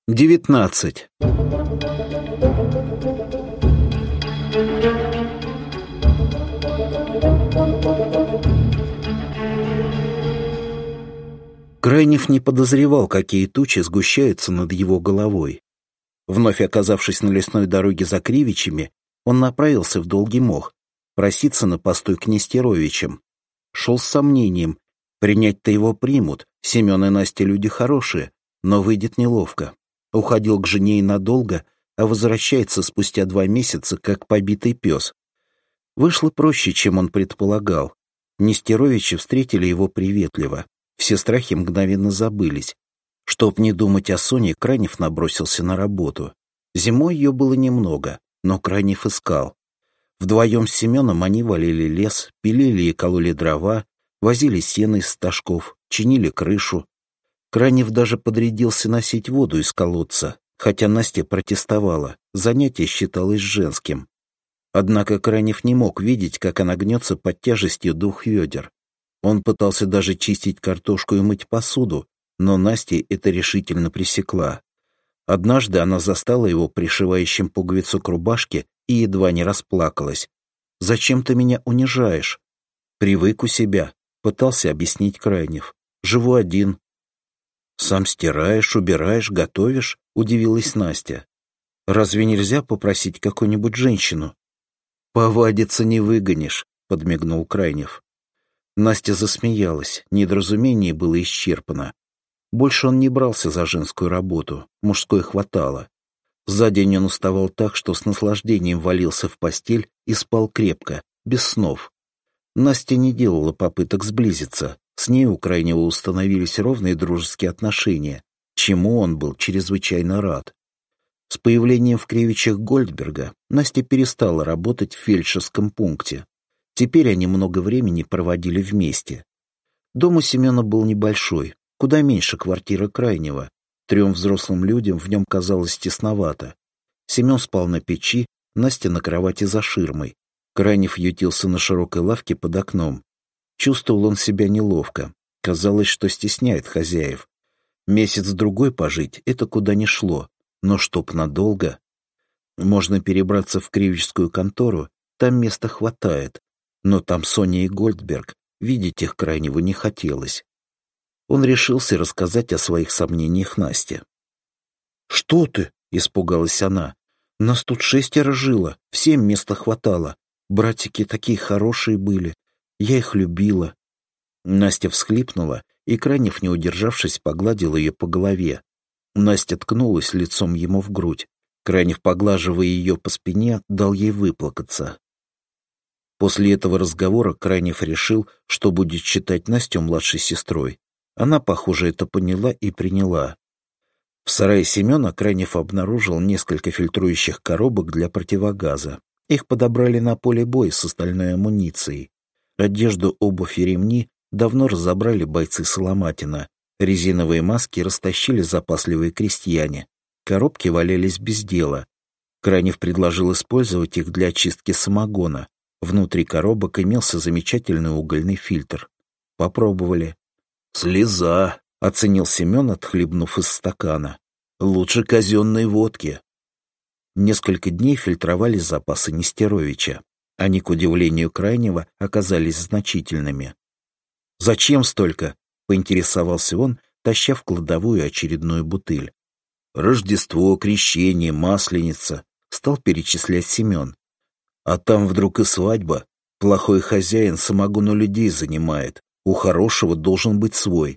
19. Крайнев не подозревал, какие тучи сгущаются над его головой. Вновь оказавшись на лесной дороге за Кривичами, он направился в Долгий Мох, проситься на постой к Нестеровичам. Шел с сомнением, принять-то его примут, Семен и Настя люди хорошие, но выйдет неловко. Уходил к жене и надолго, а возвращается спустя 2 месяца, как побитый пес. Вышло проще, чем он предполагал. Нестеровичи встретили его приветливо. Все страхи мгновенно забылись. Чтоб не думать о Соне, Крайнев набросился на работу. Зимой ее было немного, но Крайнев искал. Вдвоем с Семеном они валили лес, пилили и кололи дрова, возили сено из стажков, чинили крышу. Крайнев даже подрядился носить воду из колодца, хотя Настя протестовала, занятие считалось женским. Однако Крайнев не мог видеть, как она гнется под тяжестью 2 ведер. Он пытался даже чистить картошку и мыть посуду, но Настя это решительно пресекла. Однажды она застала его пришивающим пуговицу к рубашке и едва не расплакалась. «Зачем ты меня унижаешь?» «Привык у себя», — пытался объяснить Крайнев. «Живу один». «Сам стираешь, убираешь, готовишь?» — удивилась Настя. «Разве нельзя попросить какую-нибудь женщину?» «Повадиться не выгонишь», — подмигнул Крайнев. Настя засмеялась, недоразумение было исчерпано. Больше он не брался за женскую работу, мужской хватало. За день он уставал так, что с наслаждением валился в постель и спал крепко, без снов. Настя не делала попыток сблизиться, с ней у Крайнего установились ровные дружеские отношения, чему он был чрезвычайно рад. С появлением в Кривичах Гольдберга Настя перестала работать в фельдшерском пункте. Теперь они много времени проводили вместе. Дом у Семена был небольшой, куда меньше квартиры Крайнего. 3 взрослым людям в нем казалось тесновато. Семен спал на печи, Настя на кровати за ширмой. Крайнев ютился на широкой лавке под окном. Чувствовал он себя неловко. Казалось, что стесняет хозяев. Месяц-другой пожить — это куда ни шло. Но чтоб надолго. Можно перебраться в кривичскую контору, там места хватает. Но там Соня и Гольдберг, видеть их Крайневу не хотелось. Он решился рассказать о своих сомнениях Насте. «Что ты?» — испугалась она. «Нас тут 6 жило, всем места хватало. Братики такие хорошие были, я их любила». Настя всхлипнула, и Крайнев, не удержавшись, погладил ее по голове. Настя ткнулась лицом ему в грудь. Крайнев, поглаживая ее по спине, дал ей выплакаться. После этого разговора Крайнев решил, что будет считать Настю младшей сестрой. Она, похоже, это поняла и приняла. В сарае Семена Крайнев обнаружил несколько фильтрующих коробок для противогаза. Их подобрали на поле боя с остальной амуницией. Одежду, обувь и ремни давно разобрали бойцы Соломатина. Резиновые маски растащили запасливые крестьяне. Коробки валялись без дела. Крайнев предложил использовать их для очистки самогона. Внутри коробок имелся замечательный угольный фильтр. Попробовали. «Слеза», — оценил Семен, отхлебнув из стакана. «Лучше казенной водки». Несколько дней фильтровали запасы Нестеровича. Они, к удивлению Крайнего, оказались значительными. «Зачем столько?» — поинтересовался он, таща в кладовую очередную бутыль. «Рождество, крещение, масленица», — стал перечислять Семен. «А там вдруг и свадьба. Плохой хозяин самогон у людей занимает. У хорошего должен быть свой».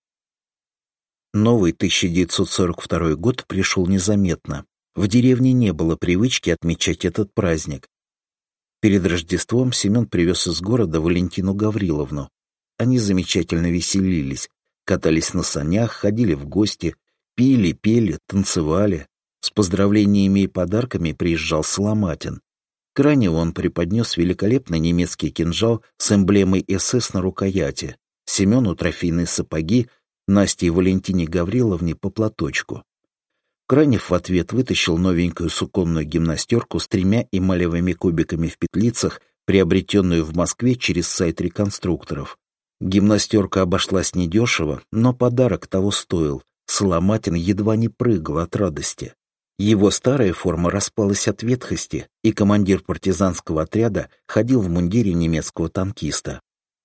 Новый 1942 год пришел незаметно. В деревне не было привычки отмечать этот праздник. Перед Рождеством Семен привез из города Валентину Гавриловну. Они замечательно веселились, катались на санях, ходили в гости, пили, пели, танцевали. С поздравлениями и подарками приезжал Соломатин. К Крайневу он преподнес великолепный немецкий кинжал с эмблемой СС на рукояти, Семену трофейные сапоги, Насте и Валентине Гавриловне по платочку. Крайнев в ответ вытащил новенькую суконную гимнастерку с 3 эмалевыми кубиками в петлицах, приобретенную в Москве через сайт реконструкторов. Гимнастерка обошлась недешево, но подарок того стоил. Соломатин едва не прыгал от радости. Его старая форма распалась от ветхости, и командир партизанского отряда ходил в мундире немецкого танкиста.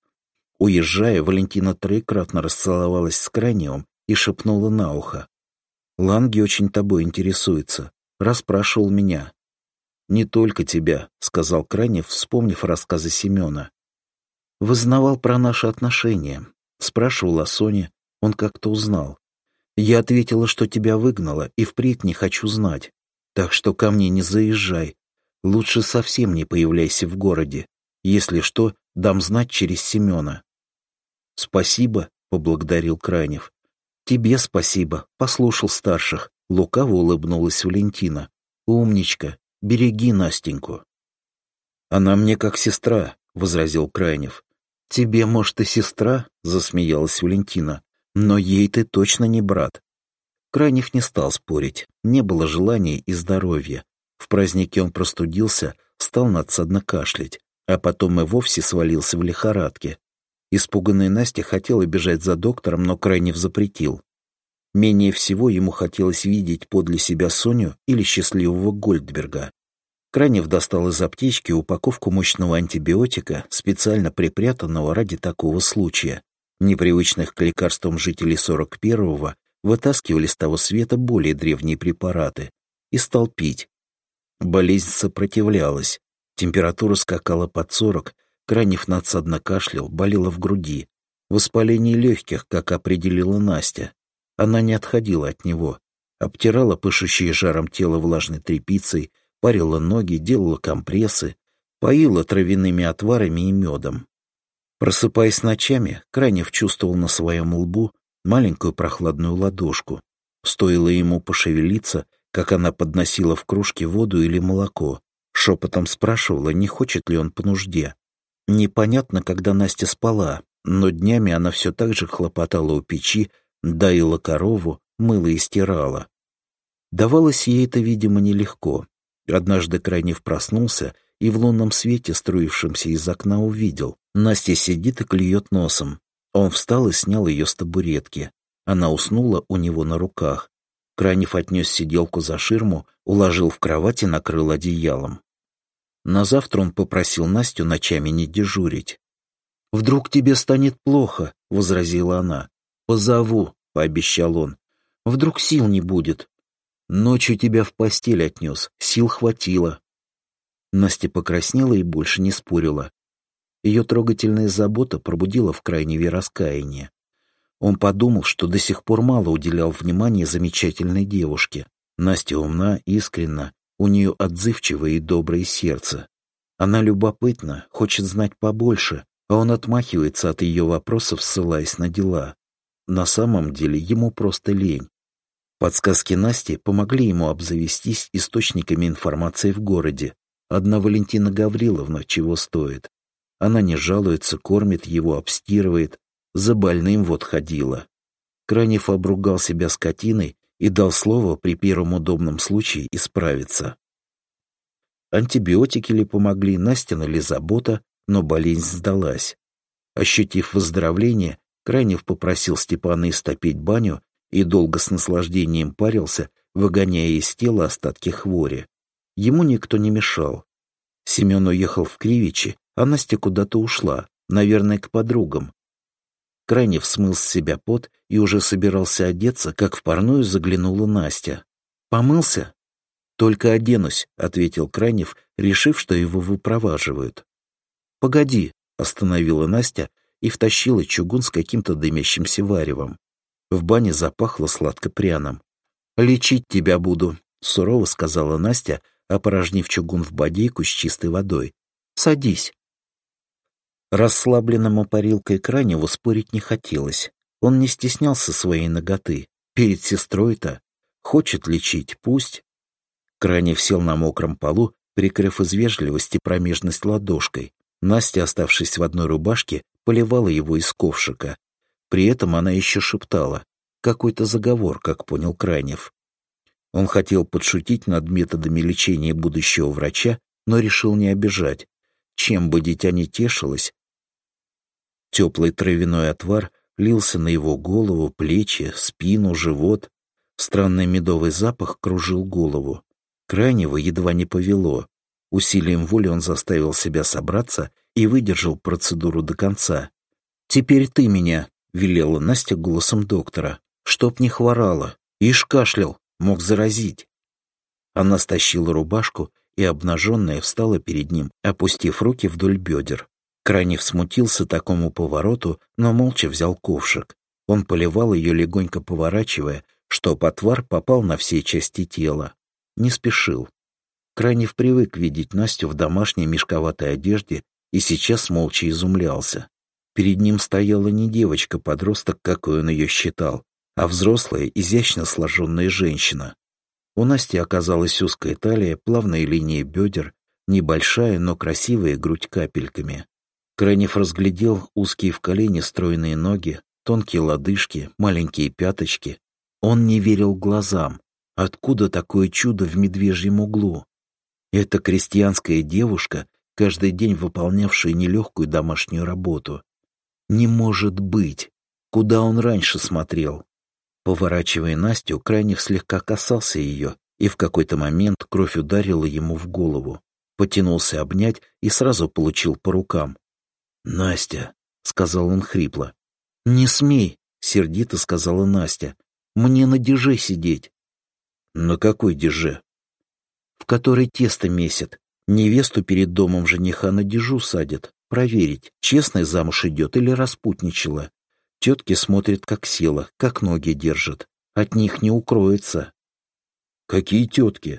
Уезжая, Валентина троекратно расцеловалась с Крайневым и шепнула на ухо: «Ланги очень тобой интересуется. Расспрашивал меня». «Не только тебя», — сказал Крайнев, вспомнив рассказы Семена. «Вызнавал про наши отношения. Спрашивал о Соне. Он как-то узнал. Я ответила, что тебя выгнала, и впредь не хочу знать. Так что ко мне не заезжай. Лучше совсем не появляйся в городе. Если что, дам знать через Семена». «Спасибо», — поблагодарил Крайнев. «Тебе спасибо, послушал старших», — лукаво улыбнулась Валентина. «Умничка, береги Настеньку». «Она мне как сестра», — возразил Крайнев. «Тебе, может, и сестра», — засмеялась Валентина, «но ей ты точно не брат». Крайнев не стал спорить, не было желания и здоровья. В празднике он простудился, стал надсадно кашлять, а потом и вовсе свалился в лихорадке. Испуганная Настя хотела бежать за доктором, но Крайнев запретил. Менее всего ему хотелось видеть подле себя Соню или счастливого Гольдберга. Крайнев достал из аптечки упаковку мощного антибиотика, специально припрятанного ради такого случая. Непривычных к лекарствам жителей 41-го вытаскивали с того света более древние препараты и стал пить. Болезнь сопротивлялась, температура скакала под 40, Крайнев надсадно кашлял, болело в груди. Воспаление легких, как определила Настя. Она не отходила от него, обтирала пышущее жаром тело влажной тряпицей, парила ноги, делала компрессы, поила травяными отварами и медом. Просыпаясь ночами, Крайнев чувствовал на своем лбу маленькую прохладную ладошку. Стоило ему пошевелиться, как она подносила в кружке воду или молоко, шепотом спрашивала, не хочет ли он по нужде. Непонятно, когда Настя спала, но днями она все так же хлопотала у печи, доила корову, мыла и стирала. Давалось ей это, видимо, нелегко. Однажды Крайнев проснулся и в лунном свете, струившемся из окна, увидел. Настя сидит и клюет носом. Он встал и снял ее с табуретки. Она уснула у него на руках. Крайнев отнес сиделку за ширму, уложил в кровать и накрыл одеялом. На завтра он попросил Настю ночами не дежурить. «Вдруг тебе станет плохо», — возразила она. «Позову», — пообещал он. «Вдруг сил не будет». «Ночью тебя в постель отнес, сил хватило». Настя покраснела и больше не спорила. Ее трогательная забота пробудила в Крайневе раскаяние. Он подумал, что до сих пор мало уделял внимания замечательной девушке. Настя умна, искренна, у нее отзывчивое и доброе сердце. Она любопытна, хочет знать побольше, а он отмахивается от ее вопросов, ссылаясь на дела. На самом деле ему просто лень. Подсказки Насти помогли ему обзавестись источниками информации в городе. Одна Валентина Гавриловна чего стоит. Она не жалуется, кормит его, обстирывает. За больным вот ходила. Крайнев обругал себя скотиной и дал слово при первом удобном случае исправиться. Антибиотики ли помогли, Настина ли забота, но болезнь сдалась. Ощутив выздоровление, Крайнев попросил Степана истопить баню и долго с наслаждением парился, выгоняя из тела остатки хвори. Ему никто не мешал. Семен уехал в Кривичи, а Настя куда-то ушла, наверное, к подругам. Крайнев смыл с себя пот и уже собирался одеться, как в парную заглянула Настя. «Помылся?» «Только оденусь», — ответил Крайнев, решив, что его выпроваживают. «Погоди», — остановила Настя и втащила чугун с каким-то дымящимся варевом. В бане запахло сладко-пряным. «Лечить тебя буду», — сурово сказала Настя, опорожнив чугун в бодейку с чистой водой. «Садись». Расслабленному парилкой Крайневу спорить не хотелось. Он не стеснялся своей наготы. Перед сестрой-то. Хочет лечить, пусть. Крайнев сел на мокром полу, прикрыв из вежливости промежность ладошкой. Настя, оставшись в одной рубашке, поливала его из ковшика. При этом она еще шептала. Какой-то заговор, как понял Крайнев. Он хотел подшутить над методами лечения будущего врача, но решил не обижать. Чем бы дитя не тешилось, теплый травяной отвар лился на его голову, плечи, спину, живот. Странный медовый запах кружил голову. Крайнего едва не повело. Усилием воли он заставил себя собраться и выдержал процедуру до конца. «Теперь ты меня», — велела Настя голосом доктора, — «чтоб не хворала. Ишь кашлял, мог заразить». Она стащила рубашку и, обнаженная, встала перед ним, опустив руки вдоль бедер. Крайнев смутился такому повороту, но молча взял ковшик. Он поливал ее, легонько поворачивая, чтоб отвар попал на все части тела. Не спешил. Крайнев привык видеть Настю в домашней мешковатой одежде и сейчас молча изумлялся. Перед ним стояла не девочка-подросток, какой он ее считал, а взрослая, изящно сложенная женщина. У Насти оказалась узкая талия, плавная линия бедер, небольшая, но красивая грудь капельками. Крайнев разглядел узкие в колени стройные ноги, тонкие лодыжки, маленькие пяточки. Он не верил глазам. Откуда такое чудо в медвежьем углу? Эта крестьянская девушка, каждый день выполнявшая нелегкую домашнюю работу. Не может быть! Куда он раньше смотрел? Поворачивая Настю, Крайнев слегка касался ее, и в какой-то момент кровь ударила ему в голову. Потянулся обнять и сразу получил по рукам. «Настя», — сказал он хрипло. «Не смей», — сердито сказала Настя. «Мне на деже сидеть». «На какой деже?» «В которой тесто месят. Невесту перед домом жениха на дежу садят. Проверить, честный замуж идет или распутничала. Тетки смотрят, как села, как ноги держат. От них не укроется». «Какие тетки?»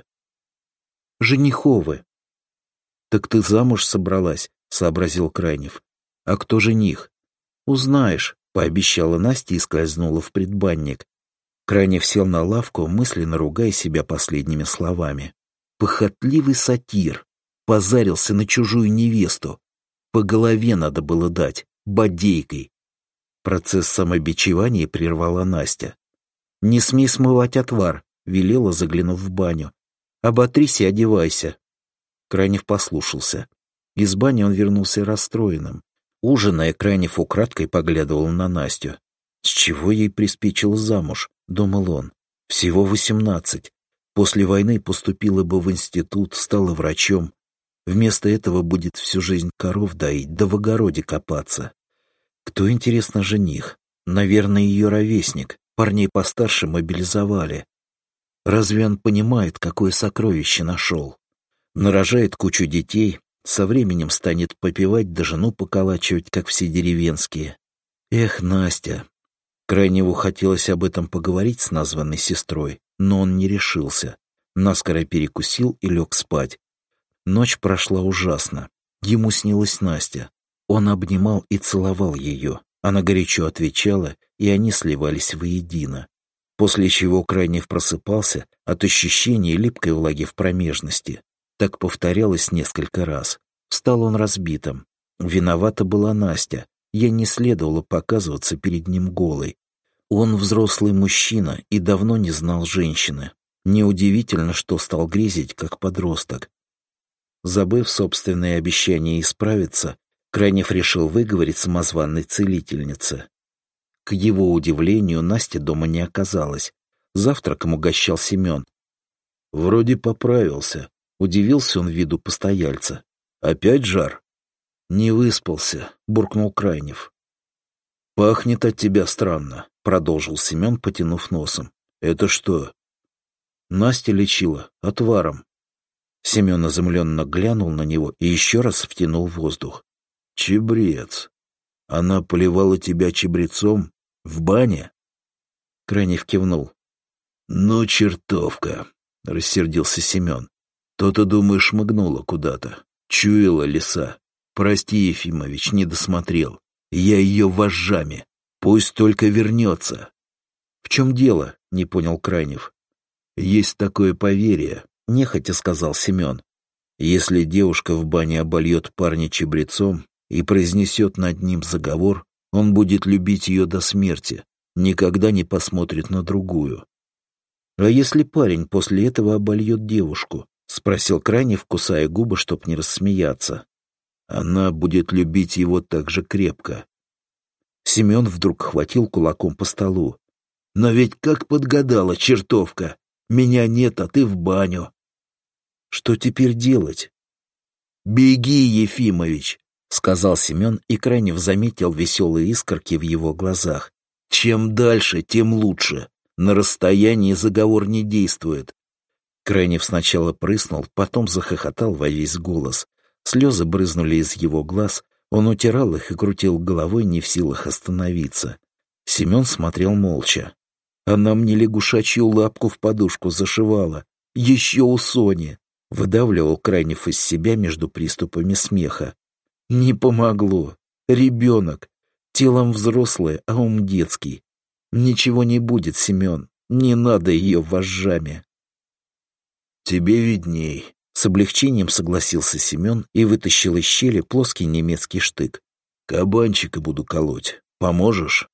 «Жениховы». «Так ты замуж собралась», — сообразил Крайнев. «А кто жених?» «Узнаешь», — пообещала Настя и скользнула в предбанник. Крайнев сел на лавку, мысленно ругая себя последними словами. Похотливый сатир. Позарился на чужую невесту. По голове надо было дать, бодейкой. Процесс самобичевания прервала Настя. «Не смей смывать отвар», — велела, заглянув в баню. «Оботрись и одевайся». Крайнев послушался. Из бани он вернулся расстроенным. Ужиная, Крайнев украдкой поглядывал на Настю. «С чего ей приспичило замуж?» — думал он. «Всего 18. После войны поступила бы в институт, стала врачом. Вместо этого будет всю жизнь коров доить, да в огороде копаться. Кто, интересно, жених? Наверное, ее ровесник. Парней постарше мобилизовали. Разве он понимает, какое сокровище нашел? Нарожает кучу детей, со временем станет попивать да жену поколачивать, как все деревенские. Эх, Настя!» Крайневу хотелось об этом поговорить с названной сестрой, но он не решился. Наскоро перекусил и лег спать. Ночь прошла ужасно. Ему снилась Настя. Он обнимал и целовал ее. Она горячо отвечала, и они сливались воедино. После чего Крайнев просыпался от ощущения липкой влаги в промежности. Так повторялось несколько раз. Встал он разбитым. Виновата была Настя. Ей не следовало показываться перед ним голой. Он взрослый мужчина и давно не знал женщины. Неудивительно, что стал грезить, как подросток. Забыв собственное обещание исправиться, Крайнев решил выговорить самозванной целительнице. К его удивлению, Насти дома не оказалось. Завтраком угощал Семен. «Вроде поправился», — удивился он виду постояльца. «Опять жар?» «Не выспался», — буркнул Крайнев. «Пахнет от тебя странно», — продолжил Семен, потянув носом. «Это что?» Настя лечила отваром. Семен изумленно глянул на него и еще раз втянул воздух. «Чебрец! Она поливала тебя чебрецом в бане?» Крайнев кивнул. «Ну, чертовка!» — рассердился Семен. «То-то, думаешь, шмыгнула куда-то. Чуяла лиса. Прости, Ефимович, не досмотрел. Я ее вожжами. Пусть только вернется». «В чем дело?» — не понял Крайнев. «Есть такое поверье», — нехотя сказал Семен. «Если девушка в бане обольет парня чебрецом и произнесет над ним заговор, он будет любить ее до смерти, никогда не посмотрит на другую». «А если парень после этого обольет девушку?» — спросил Крайнев, кусая губы, чтоб не рассмеяться. «Она будет любить его так же крепко». Семен вдруг хватил кулаком по столу. «Но ведь как подгадала чертовка! Меня нет, а ты в баню!» «Что теперь делать?» «Беги, Ефимович!» — сказал Семен, и Крайнев заметил веселые искорки в его глазах. «Чем дальше, тем лучше. На расстоянии заговор не действует». Крайнев сначала прыснул, потом захохотал во весь голос. Слезы брызнули из его глаз, он утирал их и крутил головой, не в силах остановиться. Семен смотрел молча. «Она мне лягушачью лапку в подушку зашивала. Еще у Сони!» — выдавливал Крайнев из себя между приступами смеха. «Не помогло. Ребенок. Телом взрослый, а ум детский. Ничего не будет, Семен. Не надо ее вожжами». «Тебе видней», — с облегчением согласился Семен и вытащил из щели плоский немецкий штык. «Кабанчика буду колоть. Поможешь?»